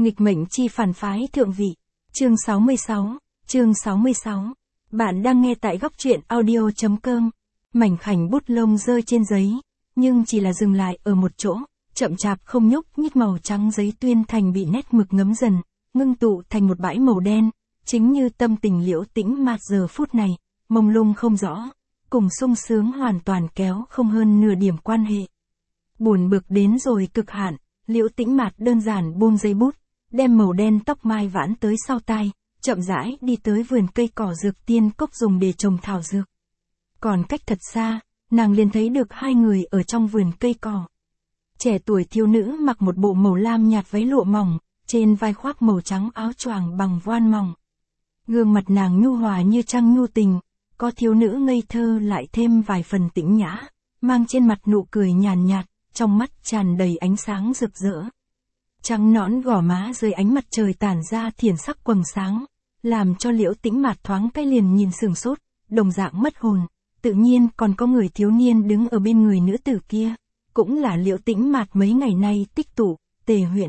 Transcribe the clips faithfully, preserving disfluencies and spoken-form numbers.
Nghịch mệnh chi phản phái thượng vị. Chương sáu mươi sáu. Chương sáu mươi sáu. Bạn đang nghe tại góc truyện audio chấm com. Mảnh khảnh bút lông rơi trên giấy, nhưng chỉ là dừng lại ở một chỗ, chậm chạp không nhúc nhích, màu trắng giấy tuyên thành bị nét mực ngấm dần, ngưng tụ thành một bãi màu đen, chính như tâm tình Liễu Tĩnh Mạt giờ phút này, mông lung không rõ, cùng sung sướng hoàn toàn kéo không hơn nửa điểm quan hệ. Buồn bực đến rồi cực hạn, Liễu Tĩnh Mạt đơn giản buông giấy bút, đem màu đen tóc mai vãn tới sau tai, chậm rãi đi tới vườn cây cỏ dược tiên cốc dùng để trồng thảo dược. Còn cách thật xa, nàng liền thấy được hai người ở trong vườn cây cỏ. Trẻ tuổi thiếu nữ mặc một bộ màu lam nhạt váy lụa mỏng, trên vai khoác màu trắng áo choàng bằng voan mỏng. Gương mặt nàng nhu hòa như trăng nhu tình, có thiếu nữ ngây thơ lại thêm vài phần tĩnh nhã, mang trên mặt nụ cười nhàn nhạt, trong mắt tràn đầy ánh sáng rực rỡ. Trắng nõn gò má dưới ánh mặt trời tản ra thiển sắc quầng sáng, làm cho Liễu Tĩnh Mạt thoáng cái liền nhìn sửng sốt, đồng dạng mất hồn. Tự nhiên còn có người thiếu niên đứng ở bên người nữ tử kia, cũng là Liễu Tĩnh Mạt mấy ngày nay tích tụ, Tề Huyễn.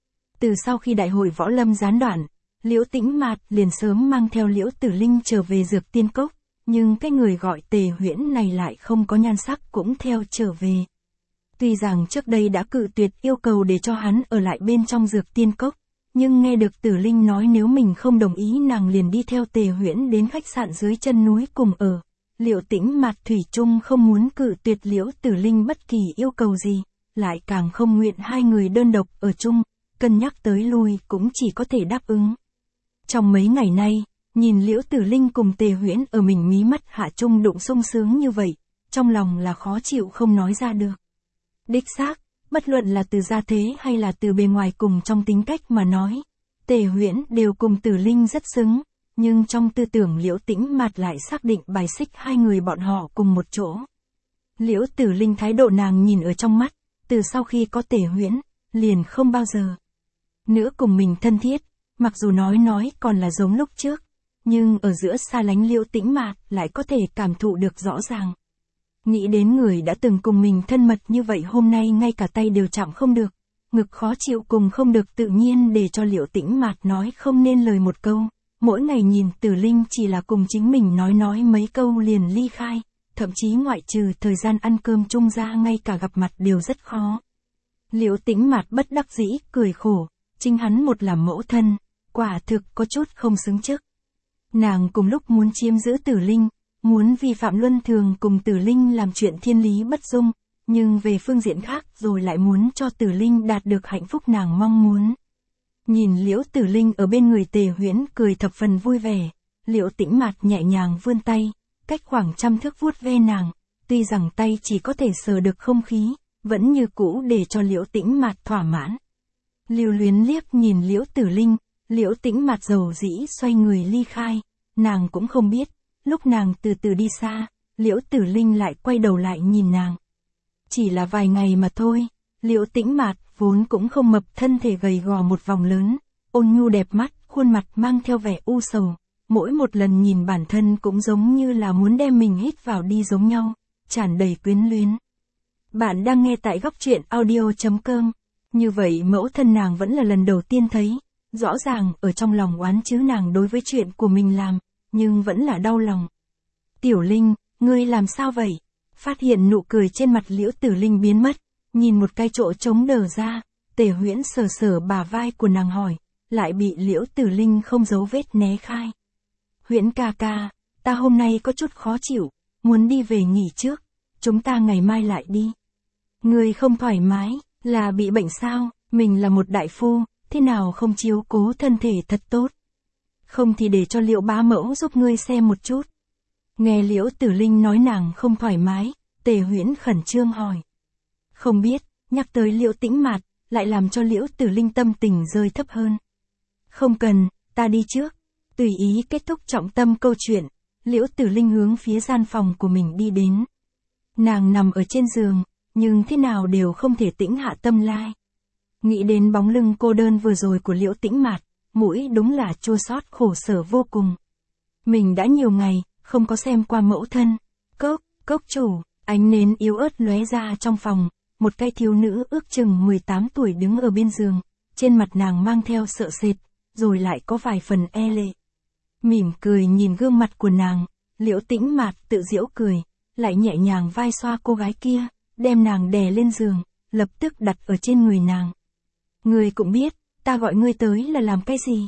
Từ sau khi đại hội võ lâm gián đoạn, Liễu Tĩnh Mạt liền sớm mang theo Liễu Tử Linh trở về dược tiên cốc, nhưng cái người gọi Tề Huyễn này lại không có nhan sắc cũng theo trở về. Tuy rằng trước đây đã cự tuyệt yêu cầu để cho hắn ở lại bên trong dược tiên cốc, nhưng nghe được Tử Linh nói nếu mình không đồng ý nàng liền đi theo Tề Huyễn đến khách sạn dưới chân núi cùng ở. Liễu Tĩnh Mạt thủy chung không muốn cự tuyệt Liễu Tử Linh bất kỳ yêu cầu gì, lại càng không nguyện hai người đơn độc ở chung, cân nhắc tới lui cũng chỉ có thể đáp ứng. Trong mấy ngày nay, nhìn Liễu Tử Linh cùng Tề Huyễn ở mình mí mắt hạ chung đụng sung sướng như vậy, trong lòng là khó chịu không nói ra được. Đích xác, bất luận là từ gia thế hay là từ bề ngoài cùng trong tính cách mà nói, Tề Huyễn đều cùng Tử Linh rất xứng. Nhưng trong tư tưởng Liễu Tĩnh Mạt lại xác định bài xích hai người bọn họ cùng một chỗ. Liễu Tử Linh thái độ nàng nhìn ở trong mắt, từ sau khi có Tề Huyễn, liền không bao giờ nữa cùng mình thân thiết, mặc dù nói nói còn là giống lúc trước, nhưng ở giữa xa lánh Liễu Tĩnh Mạt lại có thể cảm thụ được rõ ràng. Nghĩ đến người đã từng cùng mình thân mật như vậy hôm nay ngay cả tay đều chạm không được, ngực khó chịu cùng không được tự nhiên để cho Liễu Tĩnh Mạt nói không nên lời một câu. Mỗi ngày nhìn Tử Linh chỉ là cùng chính mình nói nói mấy câu liền ly khai, thậm chí ngoại trừ thời gian ăn cơm chung ra ngay cả gặp mặt đều rất khó. Liễu Tĩnh Mạt bất đắc dĩ, cười khổ, chính hắn một làm mẫu thân, quả thực có chút không xứng chức. Nàng cùng lúc muốn chiếm giữ Tử Linh, muốn vi phạm luân thường cùng Tử Linh làm chuyện thiên lý bất dung, nhưng về phương diện khác rồi lại muốn cho Tử Linh đạt được hạnh phúc nàng mong muốn. Nhìn Liễu Tử Linh ở bên người Tề Huyễn cười thập phần vui vẻ, Liễu Tĩnh Mạt nhẹ nhàng vươn tay, cách khoảng trăm thước vuốt ve nàng, tuy rằng tay chỉ có thể sờ được không khí, vẫn như cũ để cho Liễu Tĩnh Mạt thỏa mãn. Lưu luyến liếc nhìn Liễu Tử Linh, Liễu Tĩnh Mạt dầu dĩ xoay người ly khai, nàng cũng không biết, lúc nàng từ từ đi xa, Liễu Tử Linh lại quay đầu lại nhìn nàng. Chỉ là vài ngày mà thôi, Liễu Tĩnh Mạt vốn cũng không mập, thân thể gầy gò một vòng lớn, ôn nhu đẹp mắt, khuôn mặt mang theo vẻ u sầu, mỗi một lần nhìn bản thân cũng giống như là muốn đem mình hít vào đi giống nhau, tràn đầy quyến luyến. Bạn đang nghe tại góc truyện audio chấm com. Như vậy mẫu thân nàng vẫn là lần đầu tiên thấy, rõ ràng ở trong lòng oán chứ nàng đối với chuyện của mình làm, nhưng vẫn là đau lòng. Tiểu Linh, ngươi làm sao vậy? Phát hiện nụ cười trên mặt Liễu Tử Linh biến mất. Nhìn một cái chỗ trống đờ ra, Tề Huyễn sờ sờ bả vai của nàng hỏi, lại bị Liễu Tử Linh không giấu vết né khai. Huyễn ca ca, ta hôm nay có chút khó chịu, muốn đi về nghỉ trước, chúng ta ngày mai lại đi. Người không thoải mái, là bị bệnh sao, mình là một đại phu, thế nào không chiếu cố thân thể thật tốt. Không thì để cho Liễu bá mẫu giúp ngươi xem một chút. Nghe Liễu Tử Linh nói nàng không thoải mái, Tề Huyễn khẩn trương hỏi. Không biết, nhắc tới Liễu Tĩnh Mạt, lại làm cho Liễu Tử Linh tâm tình rơi thấp hơn. Không cần, ta đi trước. Tùy ý kết thúc trọng tâm câu chuyện, Liễu Tử Linh hướng phía gian phòng của mình đi đến. Nàng nằm ở trên giường, nhưng thế nào đều không thể tĩnh hạ tâm lai. Nghĩ đến bóng lưng cô đơn vừa rồi của Liễu Tĩnh Mạt, mũi đúng là chua xót khổ sở vô cùng. Mình đã nhiều ngày, không có xem qua mẫu thân. Cốc, cốc chủ, ánh nến yếu ớt lóe ra trong phòng. Một cái thiếu nữ ước chừng mười tám tuổi đứng ở bên giường, trên mặt nàng mang theo sợ sệt, rồi lại có vài phần e lệ. Mỉm cười nhìn gương mặt của nàng, Liễu Tĩnh Mạt tự giễu cười, lại nhẹ nhàng vai xoa cô gái kia, đem nàng đè lên giường, lập tức đặt ở trên người nàng. Ngươi cũng biết, ta gọi ngươi tới là làm cái gì?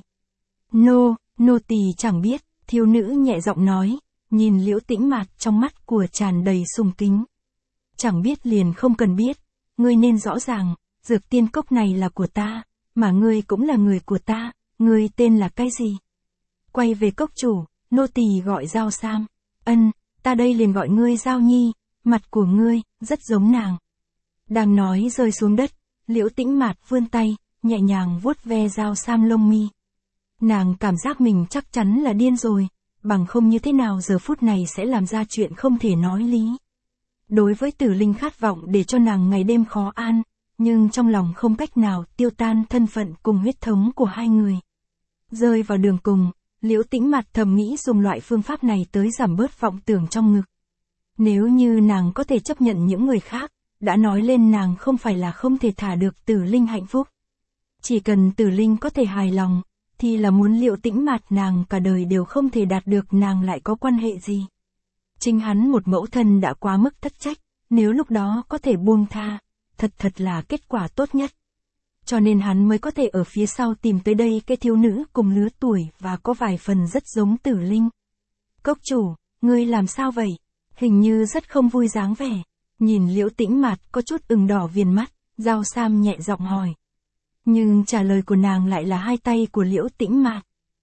Nô, nô tỳ chẳng biết, thiếu nữ nhẹ giọng nói, nhìn Liễu Tĩnh Mạt trong mắt của tràn đầy sùng kính. Chẳng biết liền không cần biết, ngươi nên rõ ràng, dược tiên cốc này là của ta, mà ngươi cũng là người của ta, ngươi tên là cái gì? Quay về cốc chủ, nô tỳ gọi Giao Sam. Ân, ta đây liền gọi ngươi Giao Nhi, mặt của ngươi, rất giống nàng. Đang nói rơi xuống đất, Liễu Tĩnh Mạt vươn tay, nhẹ nhàng vuốt ve Giao Sam lông mi. Nàng cảm giác mình chắc chắn là điên rồi, bằng không như thế nào giờ phút này sẽ làm ra chuyện không thể nói lý. Đối với Tử Linh khát vọng để cho nàng ngày đêm khó an, nhưng trong lòng không cách nào tiêu tan thân phận cùng huyết thống của hai người. Rơi vào đường cùng, Liễu Tĩnh Mạt thầm nghĩ dùng loại phương pháp này tới giảm bớt vọng tưởng trong ngực. Nếu như nàng có thể chấp nhận những người khác, đã nói lên nàng không phải là không thể thả được Tử Linh hạnh phúc. Chỉ cần Tử Linh có thể hài lòng, thì là muốn Liễu Tĩnh Mạt nàng cả đời đều không thể đạt được nàng lại có quan hệ gì. Chính hắn một mẫu thân đã quá mức thất trách, nếu lúc đó có thể buông tha, thật thật là kết quả tốt nhất. Cho nên hắn mới có thể ở phía sau tìm tới đây cái thiếu nữ cùng lứa tuổi và có vài phần rất giống Tử Linh. Cốc chủ, ngươi làm sao vậy? Hình như rất không vui dáng vẻ. Nhìn Liễu Tĩnh Mạt có chút ửng đỏ viền mắt, Giao Sam nhẹ giọng hỏi. Nhưng trả lời của nàng lại là hai tay của Liễu Tĩnh Mạt.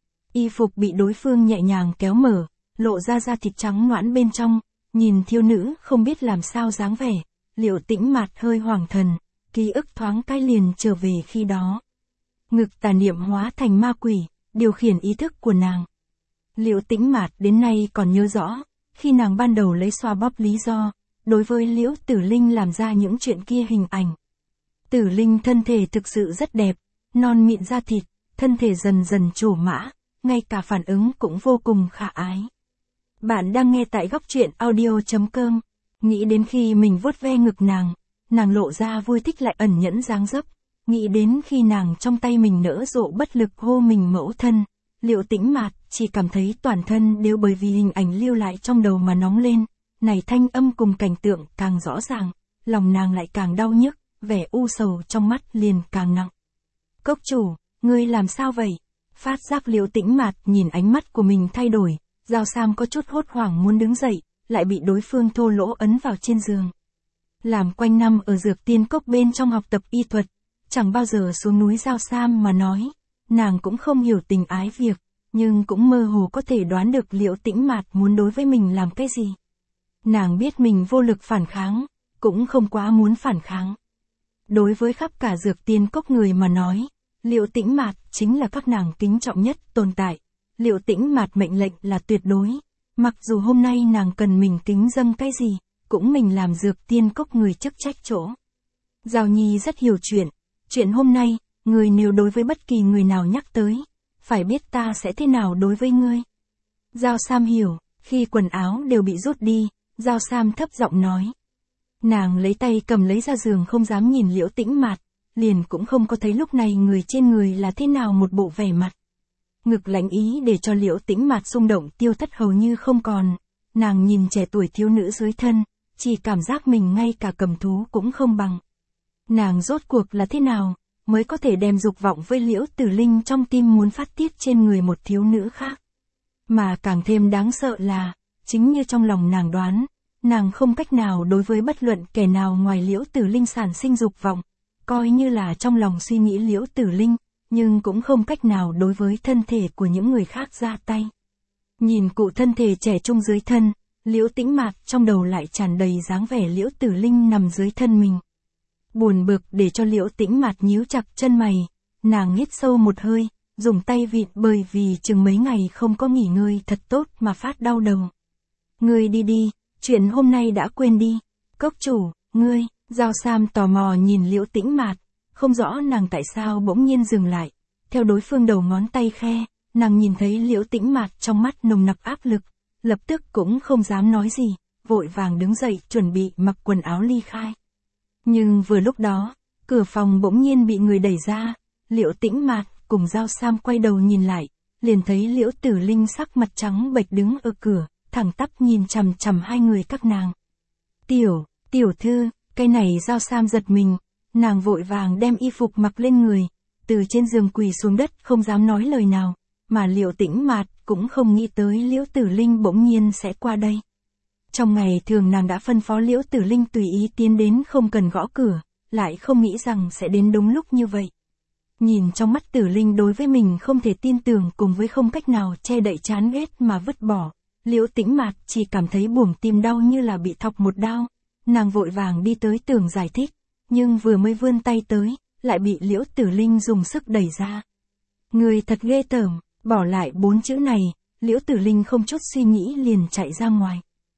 Y phục bị đối phương nhẹ nhàng kéo mở, lộ ra da thịt trắng nõn bên trong, nhìn thiếu nữ không biết làm sao dáng vẻ, Liễu Tĩnh Mạt hơi hoảng thần, ký ức thoáng cái liền trở về khi đó. Ngực tà niệm hóa thành ma quỷ, điều khiển ý thức của nàng. Liễu Tĩnh Mạt đến nay còn nhớ rõ, khi nàng ban đầu lấy xoa bóp lý do, đối với Liễu Tử Linh làm ra những chuyện kia hình ảnh. Tử Linh thân thể thực sự rất đẹp, non mịn da thịt, thân thể dần dần trổ mã, ngay cả phản ứng cũng vô cùng khả ái. Bạn đang nghe tại góc truyện audio chấm com, nghĩ đến khi mình vuốt ve ngực nàng, nàng lộ ra vui thích lại ẩn nhẫn dáng dấp, nghĩ đến khi nàng trong tay mình nỡ rộ bất lực hô mình mẫu thân, Liễu Tĩnh Mạt chỉ cảm thấy toàn thân đều bởi vì hình ảnh lưu lại trong đầu mà nóng lên, này thanh âm cùng cảnh tượng càng rõ ràng, lòng nàng lại càng đau nhức, vẻ u sầu trong mắt liền càng nặng. Cốc chủ, ngươi làm sao vậy? Phát giác Liễu Tĩnh Mạt nhìn ánh mắt của mình thay đổi, Giao Sam có chút hốt hoảng muốn đứng dậy, lại bị đối phương thô lỗ ấn vào trên giường. Làm quanh năm ở dược tiên cốc bên trong học tập y thuật, chẳng bao giờ xuống núi Giao Sam mà nói, nàng cũng không hiểu tình ái việc, nhưng cũng mơ hồ có thể đoán được Liễu Tĩnh Mạt muốn đối với mình làm cái gì. Nàng biết mình vô lực phản kháng, cũng không quá muốn phản kháng. Đối với khắp cả dược tiên cốc người mà nói, Liễu Tĩnh Mạt chính là các nàng kính trọng nhất tồn tại. Liễu Tĩnh Mạt mệnh lệnh là tuyệt đối, mặc dù hôm nay nàng cần mình kính dâng cái gì, cũng mình làm dược tiên cốc người chức trách chỗ. Giao Nhi rất hiểu chuyện, chuyện hôm nay, người nếu đối với bất kỳ người nào nhắc tới, phải biết ta sẽ thế nào đối với ngươi. Giao Sam hiểu, khi quần áo đều bị rút đi, Giao Sam thấp giọng nói. Nàng lấy tay cầm lấy ra giường không dám nhìn Liễu Tĩnh Mạt, liền cũng không có thấy lúc này người trên người là thế nào một bộ vẻ mặt. Ngực lạnh ý để cho Liễu Tĩnh Mạt xung động tiêu thất hầu như không còn, nàng nhìn trẻ tuổi thiếu nữ dưới thân, chỉ cảm giác mình ngay cả cầm thú cũng không bằng. Nàng rốt cuộc là thế nào, mới có thể đem dục vọng với Liễu Tử Linh trong tim muốn phát tiết trên người một thiếu nữ khác. Mà càng thêm đáng sợ là, chính như trong lòng nàng đoán, nàng không cách nào đối với bất luận kẻ nào ngoài Liễu Tử Linh sản sinh dục vọng, coi như là trong lòng suy nghĩ Liễu Tử Linh, nhưng cũng không cách nào đối với thân thể của những người khác ra tay. Nhìn cụ thân thể trẻ trung dưới thân, Liễu Tĩnh Mạt trong đầu lại tràn đầy dáng vẻ Liễu Tử Linh nằm dưới thân mình. Buồn bực để cho Liễu Tĩnh Mạt nhíu chặt chân mày, nàng hít sâu một hơi, dùng tay vịn bởi vì chừng mấy ngày không có nghỉ ngơi thật tốt mà phát đau đầu. Ngươi đi đi, chuyện hôm nay đã quên đi. Cốc chủ, ngươi, Giao Sam tò mò nhìn Liễu Tĩnh Mạt, không rõ nàng tại sao bỗng nhiên dừng lại, theo đối phương đầu ngón tay khe, nàng nhìn thấy Liễu Tĩnh Mạt trong mắt nồng nặc áp lực, lập tức cũng không dám nói gì, vội vàng đứng dậy chuẩn bị mặc quần áo ly khai. Nhưng vừa lúc đó, cửa phòng bỗng nhiên bị người đẩy ra, Liễu Tĩnh Mạt cùng Giao Sam quay đầu nhìn lại, liền thấy Liễu Tử Linh sắc mặt trắng bệch đứng ở cửa, thẳng tắp nhìn chằm chằm hai người các nàng. Tiểu, tiểu thư, cái này Giao Sam giật mình, nàng vội vàng đem y phục mặc lên người, từ trên giường quỳ xuống đất không dám nói lời nào, mà Liễu Tĩnh Mạt cũng không nghĩ tới Liễu Tử Linh bỗng nhiên sẽ qua đây. Trong ngày thường nàng đã phân phó Liễu Tử Linh tùy ý tiến đến không cần gõ cửa, lại không nghĩ rằng sẽ đến đúng lúc như vậy. Nhìn trong mắt Tử Linh đối với mình không thể tin tưởng cùng với không cách nào che đậy chán ghét mà vứt bỏ, Liễu Tĩnh Mạt chỉ cảm thấy buồng tim đau như là bị thọc một đao, nàng vội vàng đi tới tường giải thích, nhưng vừa mới vươn tay tới, lại bị Liễu Tử Linh dùng sức đẩy ra. Người thật ghê tởm, bỏ lại bốn chữ này, Liễu Tử Linh không chút suy nghĩ liền chạy ra ngoài.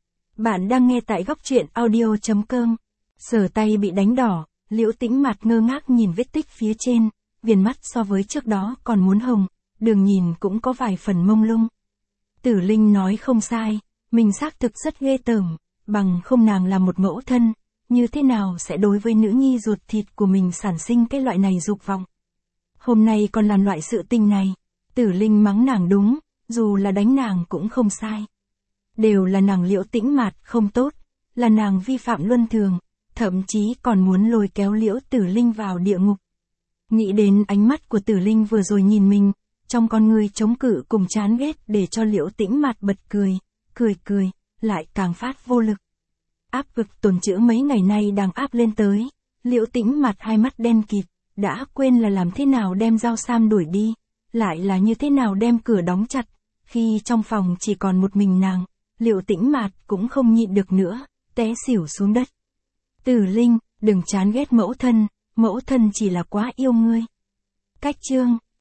Bạn đang nghe tại góc truyện audio chấm com. Sờ tay bị đánh đỏ, Liễu Tĩnh Mạt ngơ ngác nhìn vết tích phía trên, viền mắt so với trước đó còn muốn hồng, đường nhìn cũng có vài phần mông lung. Tử Linh nói không sai, mình xác thực rất ghê tởm, bằng không nàng là một mẫu thân, như thế nào sẽ đối với nữ nhi ruột thịt của mình sản sinh cái loại này dục vọng. Hôm nay còn làm loại sự tình này, Tử Linh mắng nàng đúng, dù là đánh nàng cũng không sai. Đều là nàng Liễu Tĩnh Mạt không tốt, là nàng vi phạm luân thường, thậm chí còn muốn lôi kéo Liễu Tử Linh vào địa ngục. Nghĩ đến ánh mắt của Tử Linh vừa rồi nhìn mình, trong con người chống cự cùng chán ghét để cho Liễu Tĩnh Mạt bật cười, cười cười, lại càng phát vô lực. Áp lực tồn trữ mấy ngày nay đang áp lên tới, Liễu Tĩnh Mạt hai mắt đen kịt, đã quên là làm thế nào đem Giao Sam đuổi đi, lại là như thế nào đem cửa đóng chặt, khi trong phòng chỉ còn một mình nàng, Liễu Tĩnh Mạt cũng không nhịn được nữa, té xỉu xuống đất. Tử Linh, đừng chán ghét mẫu thân, mẫu thân chỉ là quá yêu ngươi. Cách chương